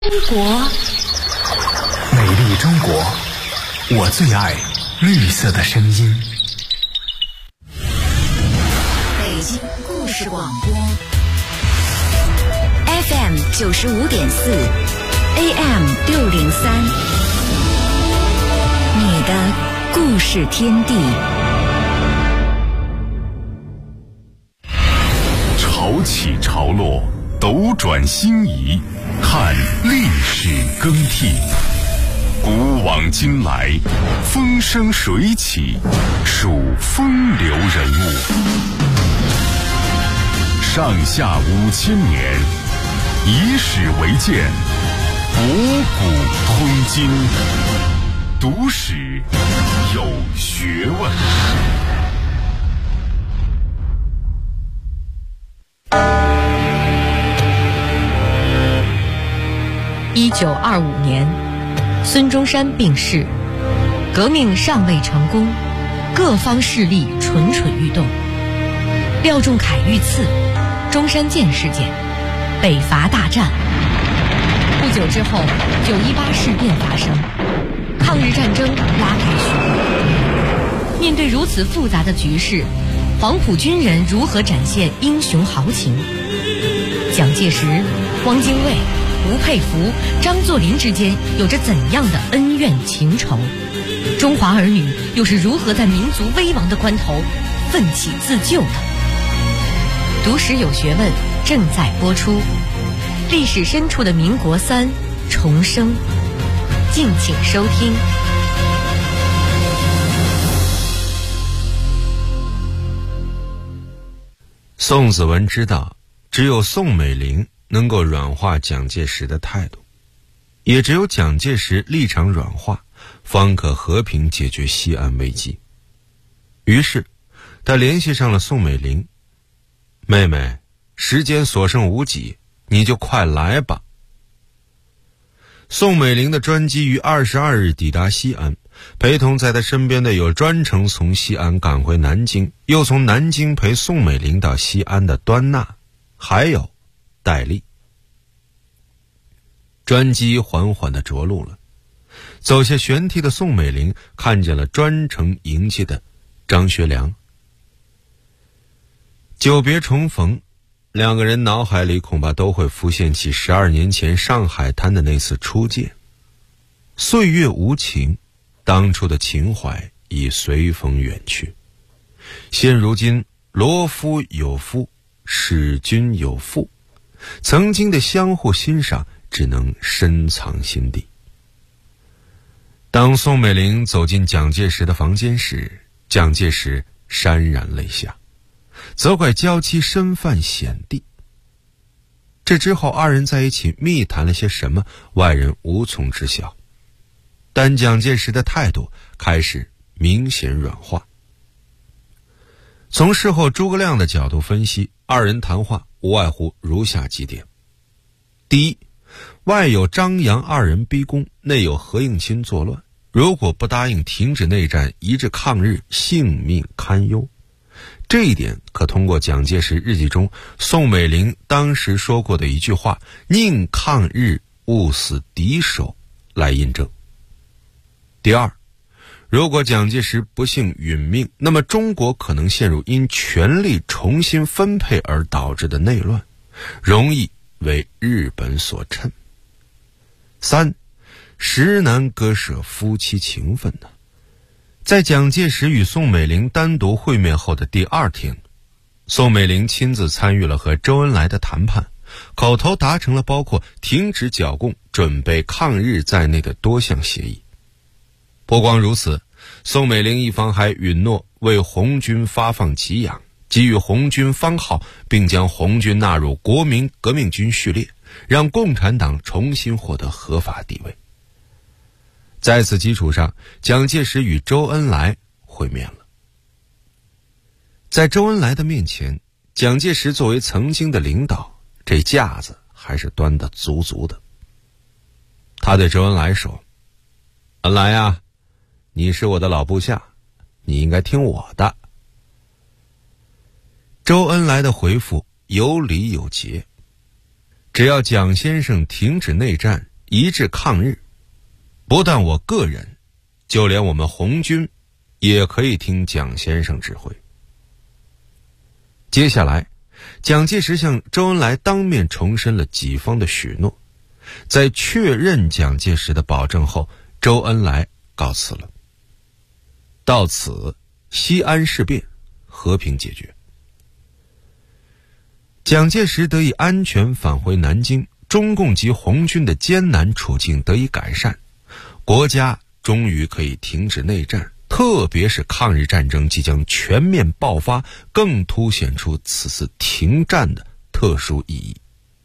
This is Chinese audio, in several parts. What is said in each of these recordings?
中国， 美丽中国，我最爱绿色的声音。 北京故事广播 FM 95.4 AM 603，你的故事天地。 潮起潮落，斗转星移，看历史更替，古往今来，风生水起，数风流人物。上下5000年，以史为鉴，博古通今，读史有学问。 1925年，孙中山病逝，革命尚未成功，各方势力蠢蠢欲动。廖仲恺遇刺，中山舰事件，北伐大战。不久之后，918事变发生，抗日战争拉开序幕。面对如此复杂的局势，黄埔军人如何展现英雄豪情？蒋介石、汪精卫、吴佩孚、张作霖之间有着怎样的恩怨情仇？中华儿女又是如何在民族危亡的关头奋起自救的？读史有学问正在播出，历史深处的民国3重生，敬请收听。 宋子文知道，只有宋美龄能够软化蒋介石的态度，也只有蒋介石立场软化，方可和平解决西安危机。于是他联系上了宋美龄，妹妹，时间所剩无几，你就快来吧。宋美龄的专机于22日抵达西安，陪同在他身边的有专程从西安赶回南京，又从南京陪宋美龄到西安的端纳，还有戴笠。专机缓缓地着陆了，走下舷梯的宋美龄看见了专程迎接的张学良。久别重逢，两个人脑海里恐怕都会浮现起12年前上海滩的那次初见。岁月无情，当初的情怀已随风远去。现如今罗夫有夫，使君有妇，曾经的相互欣赏只能深藏心底。当宋美龄走进蒋介石的房间时，蒋介石潸然泪下，责怪娇妻身犯险地。这之后二人在一起密谈了些什么，外人无从知晓，但蒋介石的态度开始明显软化。从事后诸葛亮的角度分析，二人谈话无外乎如下几点：第一，外有张杨二人逼宫，内有何应钦作乱，如果不答应停止内战，一致抗日，性命堪忧。这一点可通过蒋介石日记中宋美龄当时说过的一句话“宁抗日，勿死敌手”来印证。第二，如果蒋介石不幸殒命，那么中国可能陷入因权力重新分配而导致的内乱，容易为日本所趁。三，实难割舍夫妻情分呢。在蒋介石与宋美龄单独会面后的第2天，宋美龄亲自参与了和周恩来的谈判，口头达成了包括停止剿共、准备抗日在内的多项协议。不光如此，宋美龄一方还允诺为红军发放给养，给予红军番号，并将红军纳入国民革命军序列，让共产党重新获得合法地位。在此基础上，蒋介石与周恩来会面了。在周恩来的面前，蒋介石作为曾经的领导，这架子还是端得足足的。他对周恩来说：“恩来啊，你是我的老部下，你应该听我的。”周恩来的回复有理有节，只要蒋先生停止内战， 一致抗日。不但我个人，就连我们红军也可以听蒋先生指挥。接下来，蒋介石向周恩来当面重申了己方的许诺，在确认蒋介石的保证后，周恩来告辞了。到此，西安事变和平解决。蒋介石得以安全返回南京，中共及红军的艰难处境得以改善，国家终于可以停止内战，特别是抗日战争即将全面爆发，更凸显出此次停战的特殊意义。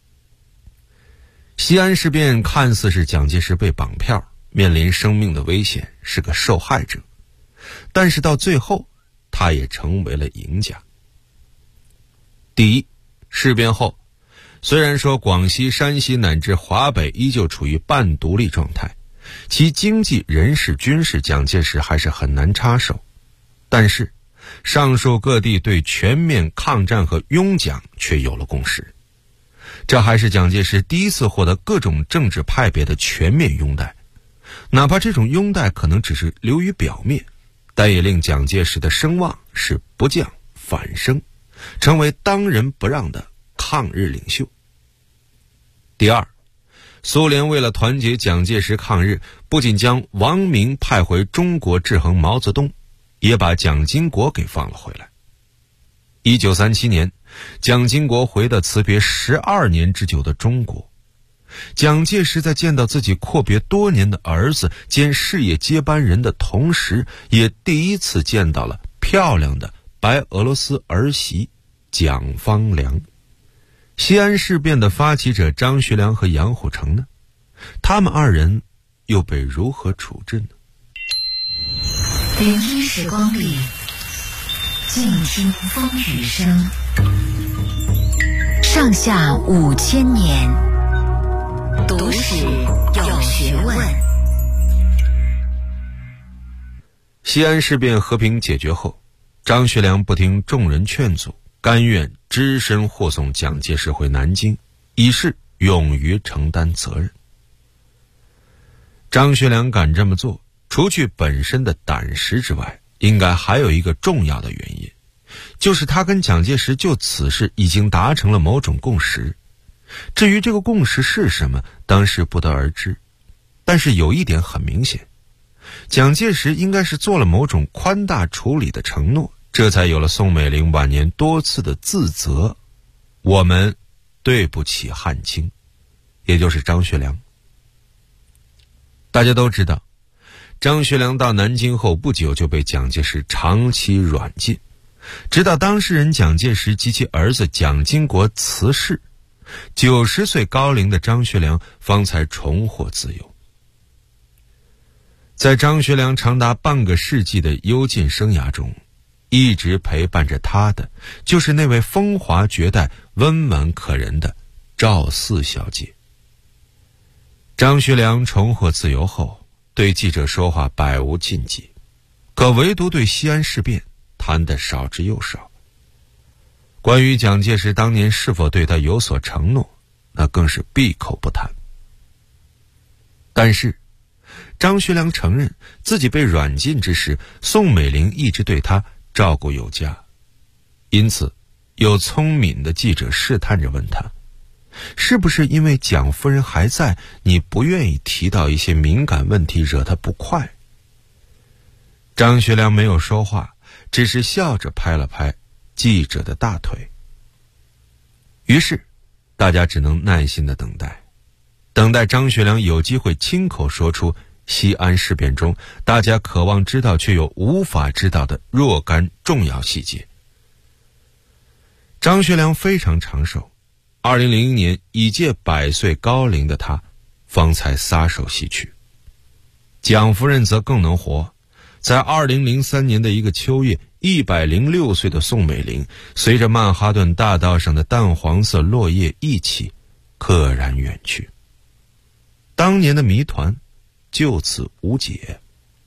西安事变看似是蒋介石被绑票，面临生命的危险，是个受害者，但是到最后他也成为了赢家。第一，事变后，虽然说广西、山西乃至华北依旧处于半独立状态，其经济、人事、军事蒋介石还是很难插手，但是上述各地对全面抗战和拥蒋却有了共识。这还是蒋介石第一次获得各种政治派别的全面拥戴，哪怕这种拥戴可能只是流于表面，但也令蒋介石的声望是不降反升，成为当仁不让的抗日领袖。第二，苏联为了团结蒋介石抗日，不仅将王明派回中国制衡毛泽东，也把蒋经国给放了回来。1937年，蒋经国回到辞别12年之久的中国。蒋介石在见到自己阔别多年的儿子兼事业接班人的同时，也第一次见到了漂亮的白俄罗斯儿媳蒋方良。西安事变的发起者张学良和杨虎城呢？他们二人又被如何处置呢？ 零一时光里，静听风雨声，上下5000年，读史有学问。 西安事变和平解决后，张学良不听众人劝阻，甘愿只身护送蒋介石回南京，以示勇于承担责任。张学良敢这么做，除去本身的胆识之外，应该还有一个重要的原因，就是他跟蒋介石就此事已经达成了某种共识。至于这个共识是什么，当时不得而知。但是有一点很明显，蒋介石应该是做了某种宽大处理的承诺，这才有了宋美龄晚年多次的自责，我们对不起汉卿，也就是张学良。大家都知道，张学良到南京后不久就被蒋介石长期软禁，直到当事人蒋介石及其儿子蒋经国辞世，90岁高龄的张学良方才重获自由。在张学良长达半个世纪的幽禁生涯中，一直陪伴着他的就是那位风华绝代、温婉可人的赵四小姐。张学良重获自由后，对记者说话百无禁忌，可唯独对西安事变谈得少之又少。关于蒋介石当年是否对他有所承诺，那更是闭口不谈。但是张学良承认自己被软禁之时，宋美龄一直对他照顾有加，因此有聪明的记者试探着问他，是不是因为蒋夫人还在，你不愿意提到一些敏感问题，惹她不快？张学良没有说话，只是笑着拍了拍记者的大腿。于是大家只能耐心地等待张学良有机会亲口说出西安事变中大家渴望知道却又无法知道的若干重要细节。张学良非常长寿，2001年已届100岁高龄的他方才撒手西去。蒋夫人则更能活，在2003年的一个秋夜，106岁的宋美龄随着曼哈顿大道上的淡黄色落叶一起溘然远去。当年的谜团就此无解。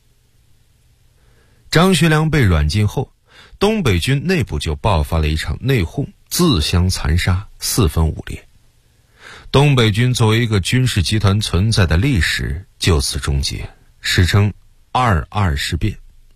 张学良被软禁后，东北军内部就爆发了一场内讧，自相残杀，四分五裂。 东北军作为一个军事集团存在的历史就此终结，史称22事变。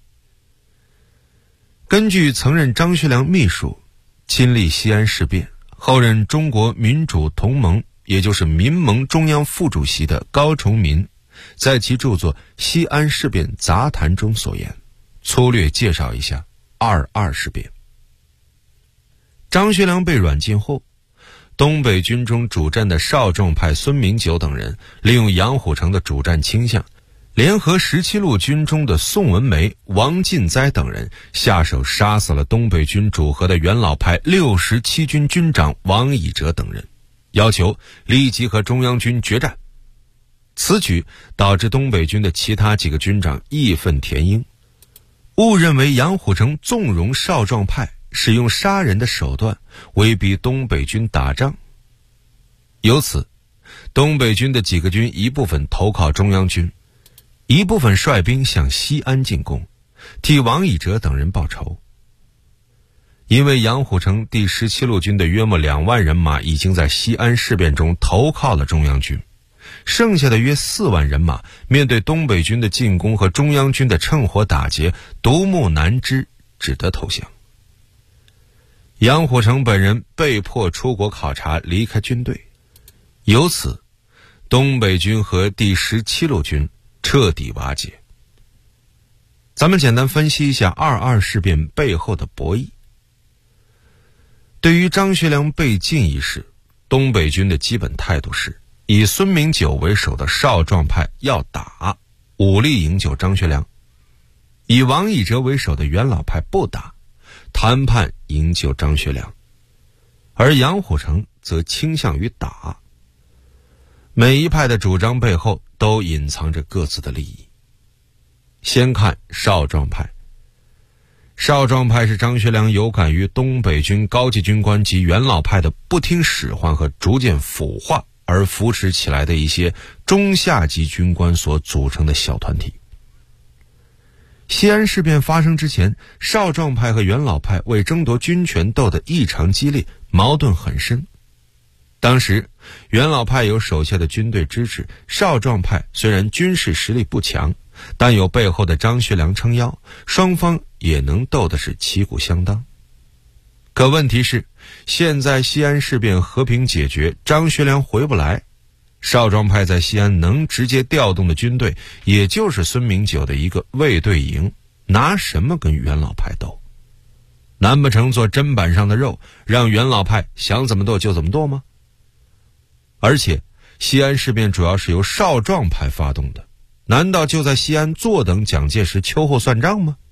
根据曾任张学良秘书、亲历西安事变，后任中国民主同盟也就是民盟中央副主席的高崇民在其著作《西安事变杂谈》中所言，粗略介绍一下22事变。张学良被软禁后，东北军中主战的少壮派孙明九等人利用杨虎城的主战倾向，联合17路军中的宋文梅、王进哉等人下手杀死了东北军主和的元老派67军军长王以哲等人，要求立即和中央军决战。此举导致东北军的其他几个军长义愤填膺，误认为杨虎城纵容少壮派使用杀人的手段威逼东北军打仗。由此，东北军的几个军一部分投靠中央军，一部分率兵向西安进攻，替王以哲等人报仇。因为杨虎城第17路军的约莫2万人马已经在西安事变中投靠了中央军，剩下的约4万人马面对东北军的进攻和中央军的趁火打劫，独木难支，只得投降。杨虎城本人被迫出国考察，离开军队，由此东北军和第17路军彻底瓦解。咱们简单分析一下22事变背后的博弈。对于张学良被禁一事，东北军的基本态度是以孙明九为首的少壮派要打，武力营救张学良；以王以哲为首的元老派不打，谈判营救张学良。而杨虎城则倾向于打。每一派的主张背后都隐藏着各自的利益。先看少壮派。少壮派是张学良有感于东北军高级军官及元老派的不听使唤和逐渐腐化而扶持起来的一些中下级军官所组成的小团体。西安事变发生之前，少壮派和元老派为争夺军权斗得异常激烈，矛盾很深。当时元老派有手下的军队支持，少壮派虽然军事实力不强，但有背后的张学良撑腰，双方也能斗的是旗鼓相当。可问题是，现在西安事变和平解决，张学良回不来，少壮派在西安能直接调动的军队也就是孙明九的一个卫队营，拿什么跟元老派斗？难不成做砧板上的肉，让元老派想怎么斗就怎么斗吗？而且西安事变主要是由少壮派发动的，难道就在西安坐等蒋介石秋后算账吗？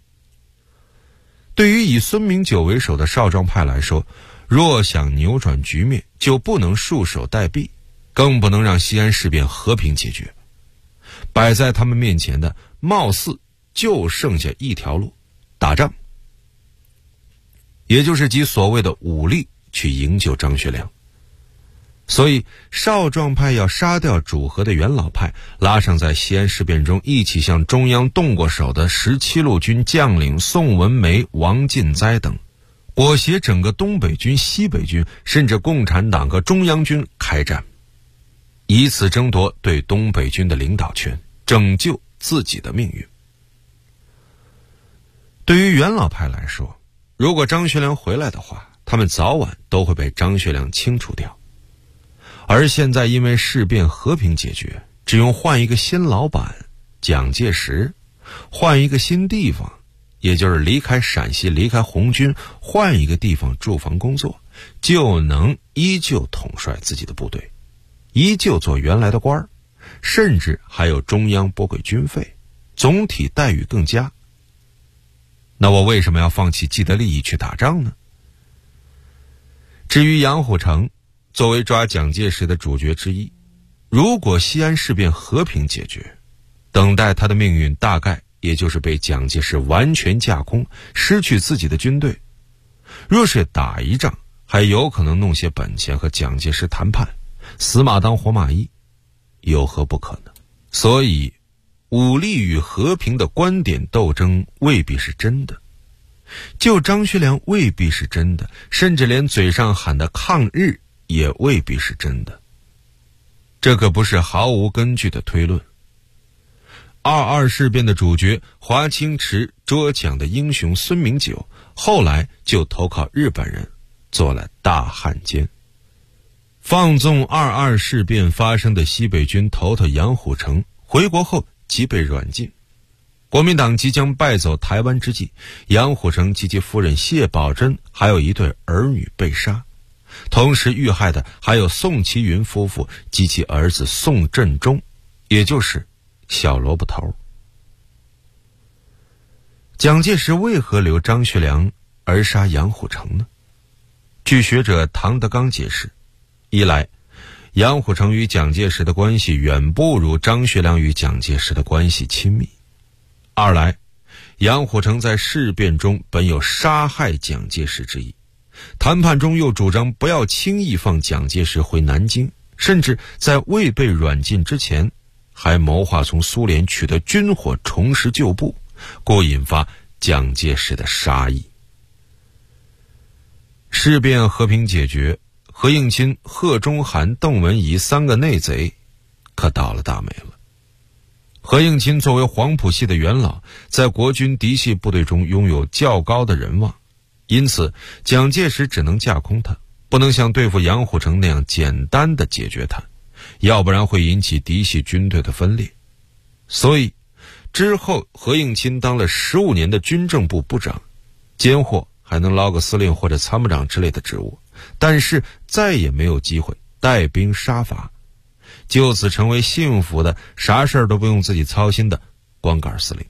对于以孙明九为首的少壮派来说，若想扭转局面，就不能束手待毙，更不能让西安事变和平解决。摆在他们面前的貌似就剩下一条路，打仗，也就是集所谓的武力去营救张学良。所以少壮派要杀掉主和的元老派，拉上在西安事变中一起向中央动过手的17路军将领宋文梅、王进哉等，裹挟整个东北军、西北军，甚至共产党和中央军开战，以此争夺对东北军的领导权，拯救自己的命运。对于元老派来说，如果张学良回来的话，他们早晚都会被张学良清除掉。而现在因为事变和平解决，只用换一个新老板蒋介石，换一个新地方，也就是离开陕西，离开红军，换一个地方驻防工作，就能依旧统帅自己的部队，依旧做原来的官，甚至还有中央拨给军费，总体待遇更佳。那我为什么要放弃既得利益去打仗呢？至于杨虎城作为抓蒋介石的主角之一，如果西安事变和平解决，等待他的命运大概也就是被蒋介石完全架空，失去自己的军队。若是打一仗，还有可能弄些本钱和蒋介石谈判，死马当活马医，有何不可呢？所以武力与和平的观点斗争未必是真的，就张学良未必是真的，甚至连嘴上喊的抗日也未必是真的。 这可不是毫无根据的推论。22事变的主角华清池捉蒋的英雄孙明九，后来就投靠日本人，做了大汉奸。放纵22事变发生的西北军头头杨虎城回国后即被软禁。国民党即将败走台湾之际，杨虎城及其夫人谢宝珍还有一对儿女被杀，同时遇害的还有宋其云夫妇及其儿子宋振中，也就是小萝卜头。蒋介石为何留张学良而杀杨虎城呢？据学者唐德刚解释，一来杨虎城与蒋介石的关系远不如张学良与蒋介石的关系亲密；二来杨虎城在事变中本有杀害蒋介石之意，谈判中又主张不要轻易放蒋介石回南京，甚至在未被软禁之前还谋划从苏联取得军火重拾旧部，故引发蒋介石的杀意。事变和平解决，何应钦、贺中涵、邓文仪三个内贼可倒了大霉了。何应钦作为黄埔系的元老，在国军嫡系部队中拥有较高的人望，因此蒋介石只能架空他，不能像对付杨虎城那样简单的解决他，要不然会引起嫡系军队的分裂。所以之后何应钦当了15年的军政部部长，间或还能捞个司令或者参谋长之类的职务，但是再也没有机会带兵杀伐，就此成为幸福的啥事儿都不用自己操心的光杆司令。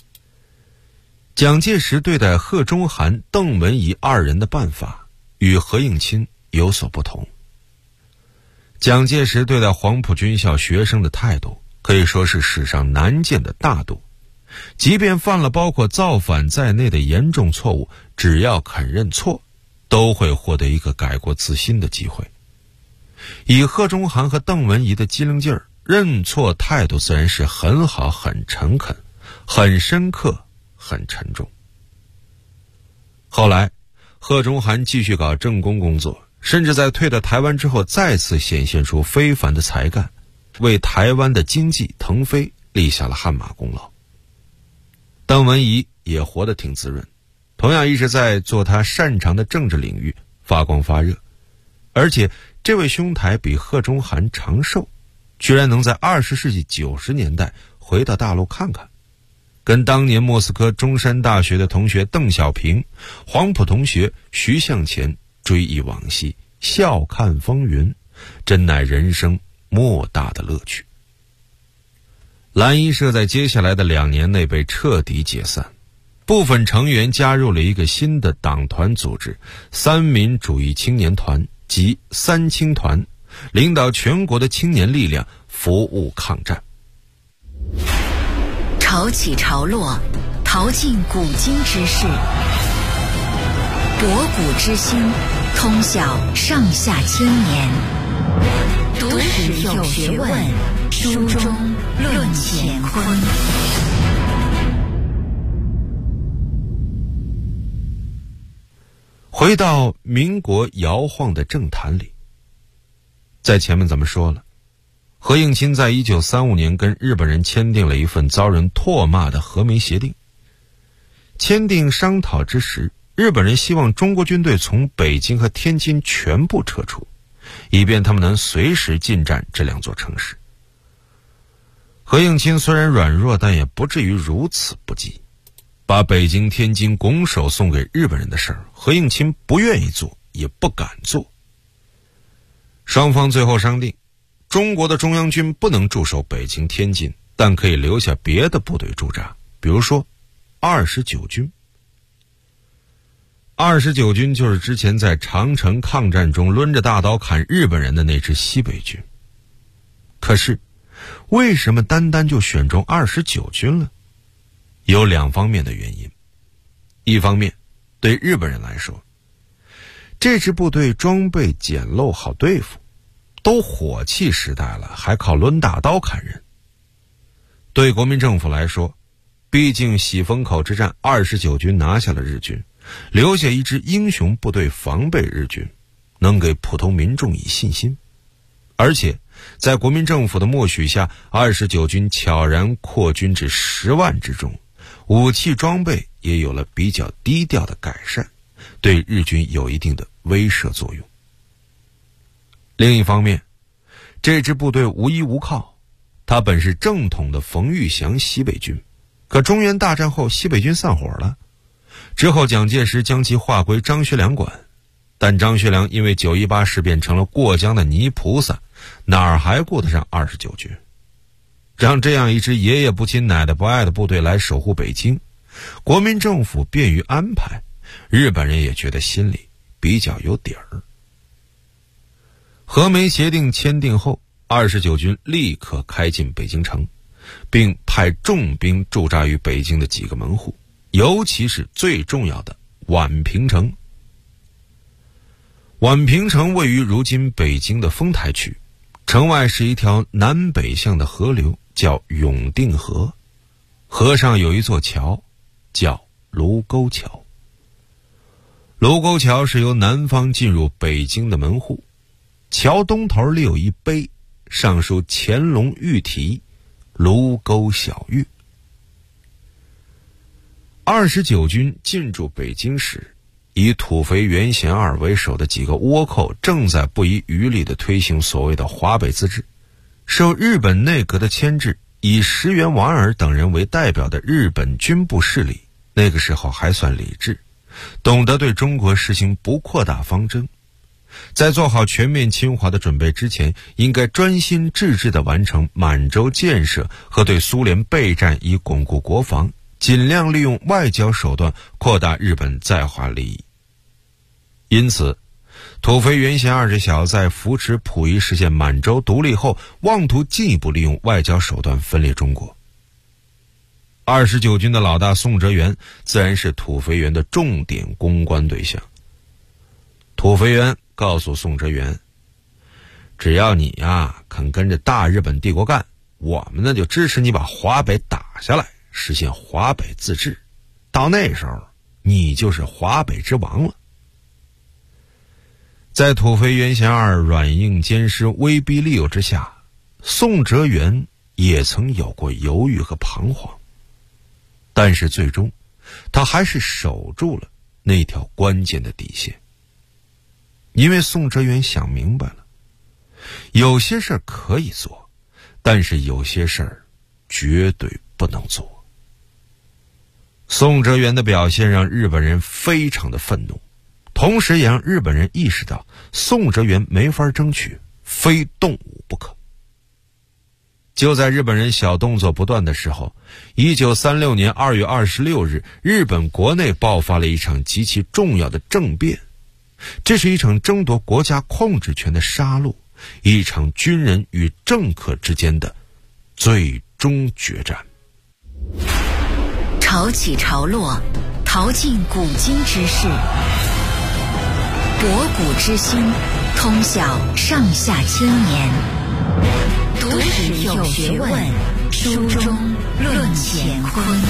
蒋介石对待贺中涵、邓文仪二人的办法与何应钦有所不同。蒋介石对待黄埔军校学生的态度可以说是史上难见的大度，即便犯了包括造反在内的严重错误，只要肯认错，都会获得一个改过自新的机会。以贺中涵和邓文仪的机灵劲儿，认错态度自然是很好、很诚恳、很深刻、很沉重。后来贺中涵继续搞政工工作，甚至在退到台湾之后再次显现出非凡的才干，为台湾的经济腾飞立下了汗马功劳。邓文仪也活得挺滋润，同样一直在做他擅长的政治领域发光发热，而且这位兄台比贺中涵长寿，居然能在20世纪90年代回到大陆看看，跟当年莫斯科中山大学的同学邓小平、黄埔同学徐向前追忆往昔，笑看风云，真乃人生莫大的乐趣。蓝衣社在接下来的2年内被彻底解散，部分成员加入了一个新的党团组织——三民主义青年团及三青团，领导全国的青年力量服务抗战。 潮起潮落，淘尽古今之事，博古之心，通晓上下千年。读史有学问，书中论乾坤。 回到民国摇晃的政坛里，在前面咱们说了，何应钦在1935年跟日本人签订了一份遭人唾骂的和美协定。签订商讨之时，日本人希望中国军队从北京和天津全部撤出，以便他们能随时进占这2座城市。何应钦虽然软弱，但也不至于如此不济。把北京、天津拱手送给日本人的事儿，何应钦不愿意做，也不敢做。双方最后商定，中国的中央军不能驻守北京、天津，但可以留下别的部队驻扎，比如说29军。29军就是之前在长城抗战中抡着大刀砍日本人的那支西北军。可是为什么单单就选中29军了？有2方面的原因。一方面，对日本人来说，这支部队装备简陋好对付，都火器时代了，还靠抡大刀砍人。对国民政府来说，毕竟喜峰口之战29军拿下了日军，留下一支英雄部队防备日军，能给普通民众以信心。而且在国民政府的默许下，29军悄然扩军至10万之众，武器装备也有了比较低调的改善，对日军有一定的威慑作用。另一方面，这支部队无依无靠，它本是正统的冯玉祥西北军，可中原大战后西北军散伙了，之后蒋介石将其划归张学良管，但张学良因为918事变成了过江的泥菩萨，哪儿还顾得上29军？让这样一支爷爷不亲奶奶不爱的部队来守护北京，国民政府便于安排，日本人也觉得心里比较有底儿。和美协定签订后，29军立刻开进北京城，并派重兵驻扎于北京的几个门户，尤其是最重要的宛平城。宛平城位于如今北京的丰台区，城外是一条南北向的河流，叫永定河，河上有一座桥，叫卢沟桥。卢沟桥是由南方进入北京的门户，桥东头立有一碑，上书乾隆御题卢沟晓玉。29军进驻北京时，以土肥原贤二为首的几个倭寇正在不遗余力地推行所谓的华北自治。受日本内阁的牵制，以石原莞尔等人为代表的日本军部势力，那个时候还算理智，懂得对中国实行不扩大方针。在做好全面侵华的准备之前，应该专心致志地完成满洲建设和对苏联备战，以巩固国防，尽量利用外交手段扩大日本在华利益。因此，土肥原贤二这小子在扶持溥仪实现满洲独立后，妄图进一步利用外交手段分裂中国。29军的老大宋哲元自然是土肥原的重点攻关对象。土肥原告诉宋哲元，只要你肯跟着大日本帝国干，我们呢就支持你把华北打下来，实现华北自治，到那时候你就是华北之王了。在土肥原贤二软硬兼施、威逼利诱之下，宋哲元也曾有过犹豫和彷徨，但是最终他还是守住了那条关键的底线。因为宋哲元想明白了，有些事儿可以做，但是有些事儿绝对不能做。宋哲元的表现让日本人非常的愤怒，同时也让日本人意识到宋哲元没法争取，非动武不可。就在日本人小动作不断的时候，1936年2月26日，日本国内爆发了一场极其重要的政变。这是一场争夺国家控制权的杀戮，一场军人与政客之间的最终决战。 潮起潮落，淘尽古今之事，博古之今，通晓上下千年。读史有学问，书中论乾坤。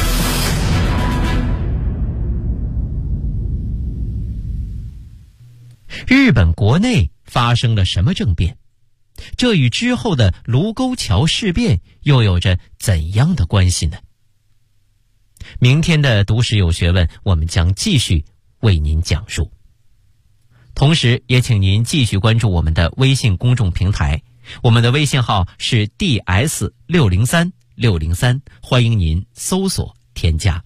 日本国内发生了什么政变？这与之后的卢沟桥事变又有着怎样的关系呢？明天的读史有学问，我们将继续为您讲述。同时也请您继续关注我们的微信公众平台，我们的微信号是 DS603603，欢迎您搜索添加。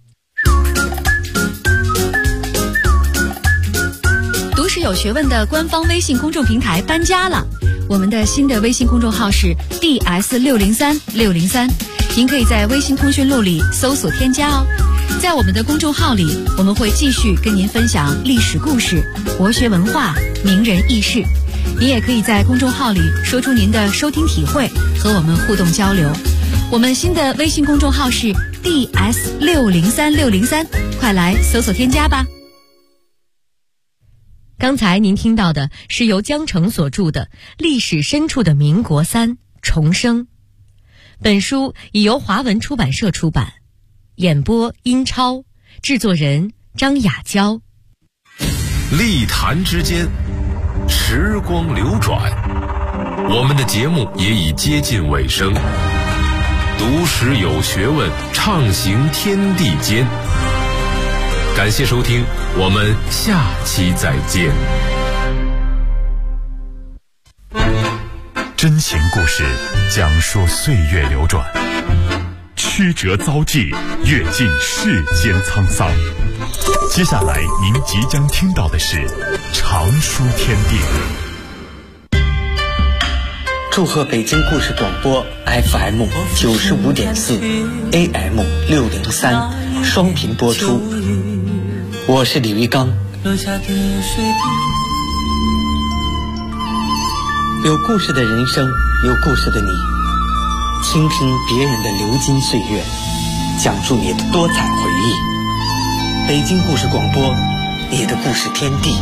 读史有学问的官方微信公众平台搬家了，我们的新的微信公众号是 DS603603，您可以在微信通讯录里搜索添加哦。在我们的公众号里，我们会继续跟您分享历史故事、国学文化、名人轶事。您也可以在公众号里说出您的收听体会，和我们互动交流。我们新的微信公众号是 DS603603，快来搜索添加吧。 刚才您听到的是由江澄所著的《历史深处的民国三重生》，本书已由华文出版社出版，演播殷超，制作人张雅娇。 历坛之间，时光流转， 我们的节目也已接近尾声。读史有学问，畅行天地间。感谢收听，我们下期再见。 真情故事讲述岁月流转，曲折遭际，阅尽世间沧桑。接下来您即将听到的是常书天地。 祝贺北京故事广播 FM 95.4 AM 603双频播出，我是李玉刚。有故事的人生，有故事的你，倾听别人的流金岁月，讲述你的多彩回忆。北京故事广播，你的故事天地。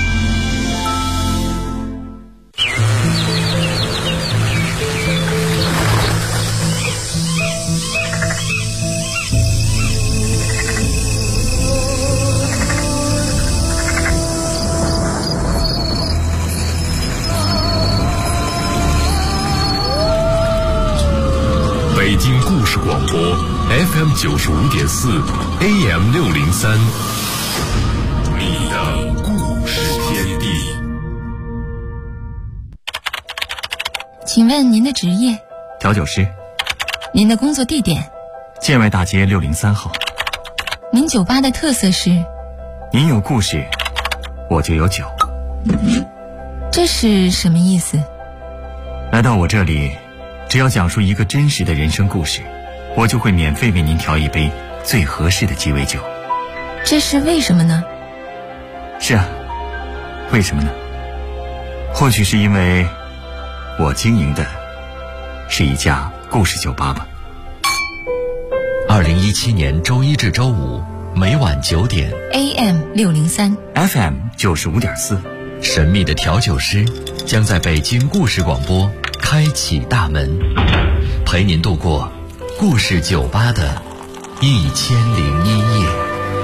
北京故事广播 FM 95.4 AM 603，你的故事天地。 请问您的职业？ 调酒师。 您的工作地点？ 建外大街603号。 您酒吧的特色是？ 您有故事，我就有酒。 这是什么意思？ 来到我这里，只要讲述一个真实的人生故事，我就会免费为您调一杯最合适的鸡尾酒。 这是为什么呢？ 是啊，为什么呢？或许是因为我经营的是一家故事酒吧吧。 2017年周一至周五每晚9点 AM 603 FM 95.4， 神秘的调酒师将在北京故事广播开启大门，陪您度过故事酒吧的1001夜。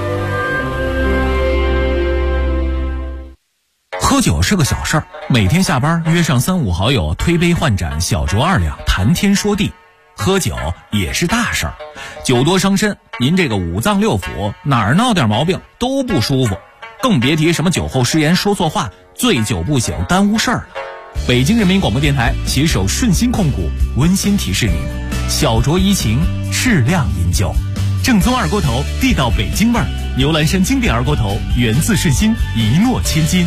喝酒是个小事儿，每天下班约上3、5好友，推杯换盏，小酌2两，谈天说地。喝酒也是大事儿，酒多伤身，您这个5脏6腑哪儿闹点毛病都不舒服，更别提什么酒后失言、说错话、醉酒不醒耽误事儿了。北京人民广播电台携手顺心控股温馨提示您：小酌怡情，适量饮酒。正宗二锅头，地道北京味儿。牛栏山经典二锅头，源自顺心，一诺千金。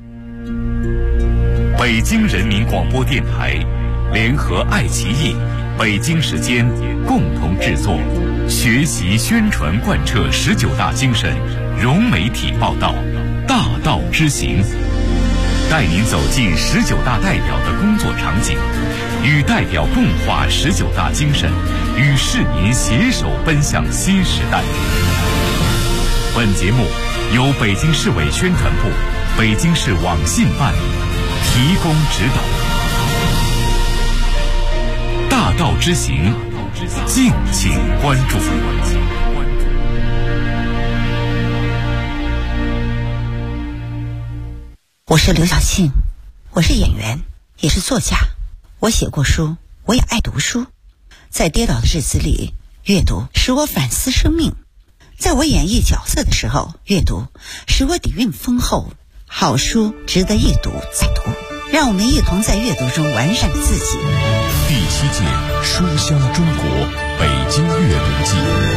北京人民广播电台联合爱奇艺、北京时间共同制作，学习宣传贯彻19大精神，融媒体报道，大道之行，带您走进19大代表的工作场景，与代表共话19大精神，与市民携手奔向新时代。本节目由北京市委宣传部、北京市网信办提供指导。大道之行，敬请关注。 我是刘晓庆，我是演员，也是作家。我写过书，我也爱读书。在跌倒的日子里，阅读使我反思生命；在我演绎角色的时候，阅读使我底蕴丰厚。好书值得一读再读，让我们一同在阅读中完善自己。 第7届书香中国北京阅读季